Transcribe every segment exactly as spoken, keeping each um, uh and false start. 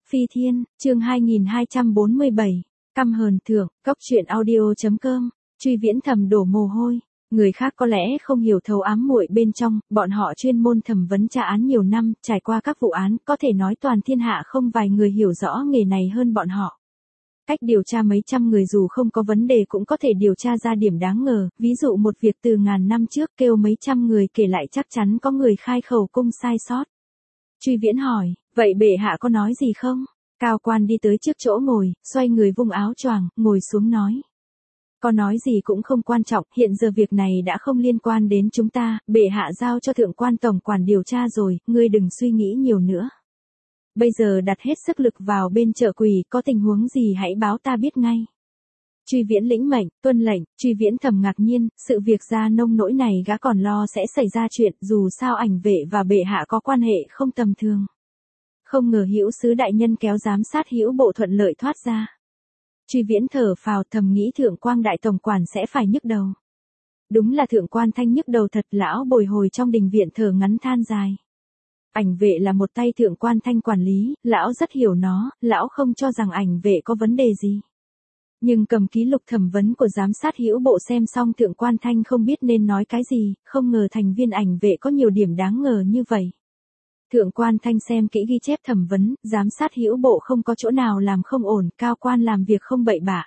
Phi Thiên, chương hai nghìn hai trăm bốn mươi bảy, căm hờn thượng, cốc truyện audio chấm com, Truy Viễn thầm đổ mồ hôi. Người khác có lẽ không hiểu thấu ám muội bên trong, bọn họ chuyên môn thẩm vấn tra án nhiều năm, trải qua các vụ án, có thể nói toàn thiên hạ không vài người hiểu rõ nghề này hơn bọn họ. Cách điều tra mấy trăm người dù không có vấn đề cũng có thể điều tra ra điểm đáng ngờ, ví dụ một việc từ ngàn năm trước kêu mấy trăm người kể lại chắc chắn có người khai khẩu cung sai sót. Truy Viễn hỏi, vậy bệ hạ có nói gì không? Cao quan đi tới trước chỗ ngồi, xoay người vung áo choàng, ngồi xuống nói. Có nói gì cũng không quan trọng, hiện giờ việc này đã không liên quan đến chúng ta, bệ hạ giao cho thượng quan tổng quản điều tra rồi, ngươi đừng suy nghĩ nhiều nữa. Bây giờ đặt hết sức lực vào bên Trợ Quỳ, có tình huống gì hãy báo ta biết ngay. Truy Viễn lĩnh mệnh, tuân lệnh. Truy Viễn thầm ngạc nhiên, sự việc ra nông nỗi này gã còn lo sẽ xảy ra chuyện, dù sao ảnh vệ và bệ hạ có quan hệ không tầm thường. Không ngờ Hữu sứ đại nhân kéo giám sát Hữu bộ thuận lợi thoát ra. Truy Viễn thở phào thầm nghĩ thượng quan đại tổng quản sẽ phải nhức đầu. Đúng là thượng quan Thanh nhức đầu thật, lão bồi hồi trong đình viện thở ngắn than dài. Ảnh vệ là một tay thượng quan Thanh quản lý, lão rất hiểu nó, lão không cho rằng ảnh vệ có vấn đề gì. Nhưng cầm ký lục thẩm vấn của giám sát Hữu bộ xem xong thượng quan Thanh không biết nên nói cái gì, không ngờ thành viên ảnh vệ có nhiều điểm đáng ngờ như vậy. Thượng quan Thanh xem kỹ ghi chép thẩm vấn, giám sát Hữu bộ không có chỗ nào làm không ổn, cao quan làm việc không bậy bạ.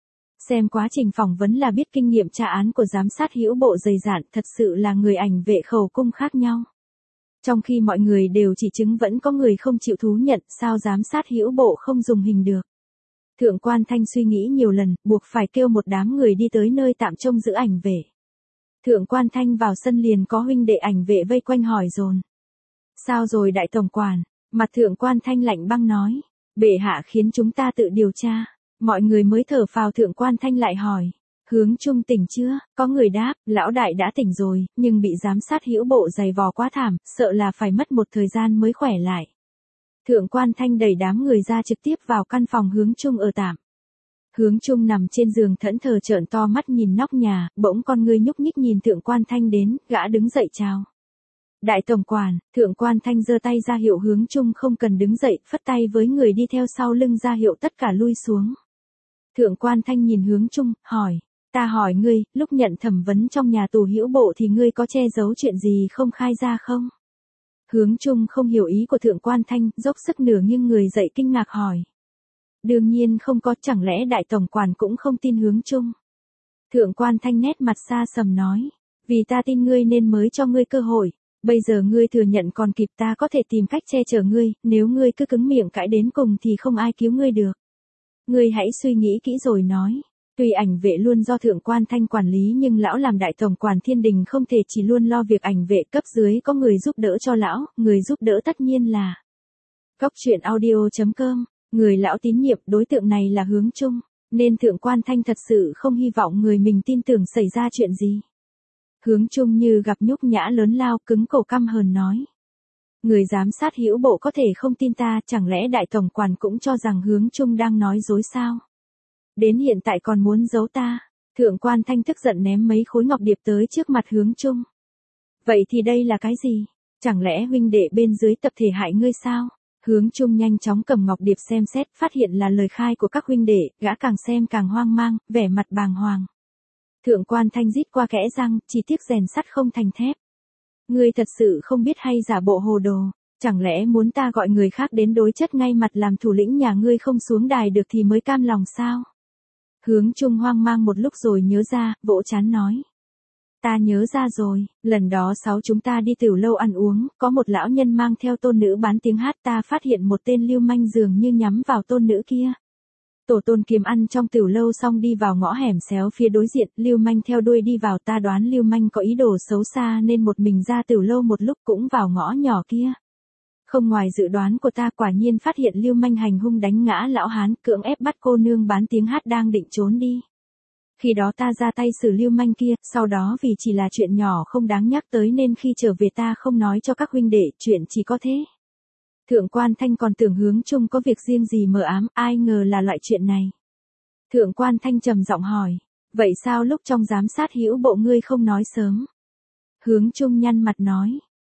Xem quá trình phỏng vấn là biết kinh nghiệm tra án của giám sát Hữu bộ dày dạn, thật sự là người ảnh vệ khẩu cung khác nhau. Trong khi mọi người đều chỉ chứng vẫn có người không chịu thú nhận, sao giám sát Hữu bộ không dùng hình được. Thượng quan Thanh suy nghĩ nhiều lần, buộc phải kêu một đám người đi tới nơi tạm trông giữ ảnh vệ. Thượng quan Thanh vào sân liền có huynh đệ ảnh vệ vây quanh hỏi dồn. Sao rồi đại tổng quản? Mặt thượng quan Thanh lạnh băng nói. Bệ hạ khiến chúng ta tự điều tra. Mọi người mới thở phào. Thượng quan Thanh lại hỏi. Hướng Trung tỉnh chưa? Có người đáp, lão đại đã tỉnh rồi, nhưng bị giám sát Hữu bộ giày vò quá thảm, sợ là phải mất một thời gian mới khỏe lại. Thượng quan Thanh đẩy đám người ra trực tiếp vào căn phòng Hướng Trung ở tạm. Hướng Trung nằm trên giường thẫn thờ trợn to mắt nhìn nóc nhà, bỗng con ngươi nhúc nhích nhìn thượng quan Thanh đến, gã đứng dậy chào. Đại tổng quản, thượng quan Thanh giơ tay ra hiệu Hướng Trung không cần đứng dậy, phất tay với người đi theo sau lưng ra hiệu tất cả lui xuống. Thượng quan Thanh nhìn Hướng Trung, hỏi, ta hỏi ngươi, lúc nhận thẩm vấn trong nhà tù Hữu bộ thì ngươi có che giấu chuyện gì không khai ra không? Hướng Trung không hiểu ý của thượng quan Thanh, dốc sức nửa nghiêng người dậy kinh ngạc hỏi. Đương nhiên không có, chẳng lẽ đại tổng quản cũng không tin Hướng Trung? Thượng quan Thanh nét mặt xa sầm nói, vì ta tin ngươi nên mới cho ngươi cơ hội. Bây giờ ngươi thừa nhận còn kịp, ta có thể tìm cách che chở ngươi, nếu ngươi cứ cứng miệng cãi đến cùng thì không ai cứu ngươi được. Ngươi hãy suy nghĩ kỹ rồi nói. Tuy ảnh vệ luôn do thượng quan Thanh quản lý nhưng lão làm đại tổng quản thiên đình không thể chỉ luôn lo việc ảnh vệ, cấp dưới có người giúp đỡ cho lão, người giúp đỡ tất nhiên là cốc truyện audio chấm com, người lão tín nhiệm, đối tượng này là Hướng Trung, nên thượng quan Thanh thật sự không hy vọng người mình tin tưởng xảy ra chuyện gì. Hướng Trung như gặp nhục nhã lớn lao, cứng cổ căm hờn nói. Người giám sát Hữu bộ có thể không tin ta, chẳng lẽ đại tổng quản cũng cho rằng Hướng Trung đang nói dối sao? Đến hiện tại còn muốn giấu ta. Thượng quan Thanh tức giận ném mấy khối ngọc điệp tới trước mặt Hướng Trung. Vậy thì đây là cái gì? Chẳng lẽ huynh đệ bên dưới tập thể hại ngươi sao? Hướng Trung nhanh chóng cầm ngọc điệp xem xét, phát hiện là lời khai của các huynh đệ, gã càng xem càng hoang mang, vẻ mặt bàng hoàng. Thượng quan Thanh rít qua kẽ răng, chỉ tiếc rèn sắt không thành thép. Ngươi thật sự không biết hay giả bộ hồ đồ, chẳng lẽ muốn ta gọi người khác đến đối chất ngay mặt làm thủ lĩnh nhà ngươi không xuống đài được thì mới cam lòng sao? Hướng Trung hoang mang một lúc rồi nhớ ra, vỗ trán nói. Ta nhớ ra rồi, lần đó sáu chúng ta đi tiểu lâu ăn uống, có một lão nhân mang theo tôn nữ bán tiếng hát, ta phát hiện một tên lưu manh dường như nhắm vào tôn nữ kia. Tổ tôn kiếm ăn trong tiểu lâu xong đi vào ngõ hẻm xéo phía đối diện, lưu manh theo đuôi đi vào, ta đoán lưu manh có ý đồ xấu xa nên một mình ra tiểu lâu một lúc cũng vào ngõ nhỏ kia. Không ngoài dự đoán của ta, quả nhiên phát hiện lưu manh hành hung đánh ngã lão hán, cưỡng ép bắt cô nương bán tiếng hát đang định trốn đi. Khi đó ta ra tay xử lưu manh kia, sau đó vì chỉ là chuyện nhỏ không đáng nhắc tới nên khi trở về ta không nói cho các huynh đệ, chuyện chỉ có thế. Thượng quan Thanh còn tưởng Hướng Trung có việc riêng gì mờ ám, ai ngờ là loại chuyện này. Thượng quan Thanh trầm giọng hỏi, vậy sao lúc trong giám sát Hữu bộ ngươi không nói sớm? Hướng Trung nhăn mặt nói,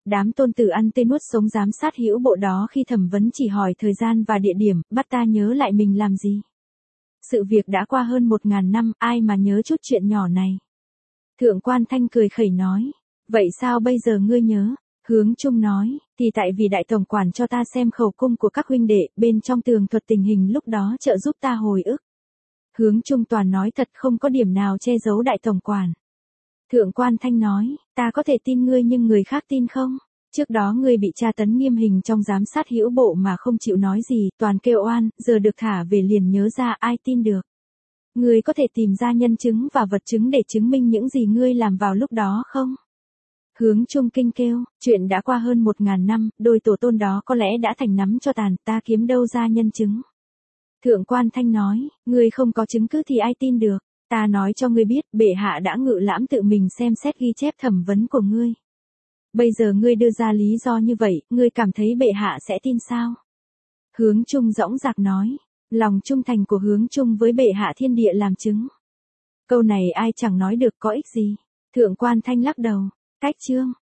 đám tôn tử ăn tê nuốt sống giám sát hữu bộ đó khi thẩm vấn chỉ hỏi thời gian và địa điểm, bắt ta nhớ lại mình làm gì. Sự việc đã qua hơn một ngàn năm, ai mà nhớ chút chuyện nhỏ này. Thượng quan Thanh cười khẩy nói, vậy sao bây giờ ngươi nhớ? Hướng Trung nói, thì tại vì đại tổng quản cho ta xem khẩu cung của các huynh đệ, bên trong tường thuật tình hình lúc đó trợ giúp ta hồi ức. Hướng Trung toàn nói thật, không có điểm nào che giấu đại tổng quản. Thượng quan Thanh nói, ta có thể tin ngươi nhưng người khác tin không? Trước đó ngươi bị tra tấn nghiêm hình trong giám sát hữu bộ mà không chịu nói gì, toàn kêu oan, giờ được thả về liền nhớ ra, ai tin được. Ngươi có thể tìm ra nhân chứng và vật chứng để chứng minh những gì ngươi làm vào lúc đó không? Hướng Trung kinh kêu, chuyện đã qua hơn một ngàn năm, đôi tổ tôn đó có lẽ đã thành nắm cho tàn, ta kiếm đâu ra nhân chứng. Thượng quan Thanh nói, ngươi không có chứng cứ thì ai tin được, ta nói cho ngươi biết, bệ hạ đã ngự lãm tự mình xem xét ghi chép thẩm vấn của ngươi. Bây giờ ngươi đưa ra lý do như vậy, ngươi cảm thấy bệ hạ sẽ tin sao? Hướng Trung dõng dạc nói, lòng trung thành của Hướng Trung với bệ hạ thiên địa làm chứng. Câu này ai chẳng nói được có ích gì. Thượng quan Thanh lắc đầu, cách chương.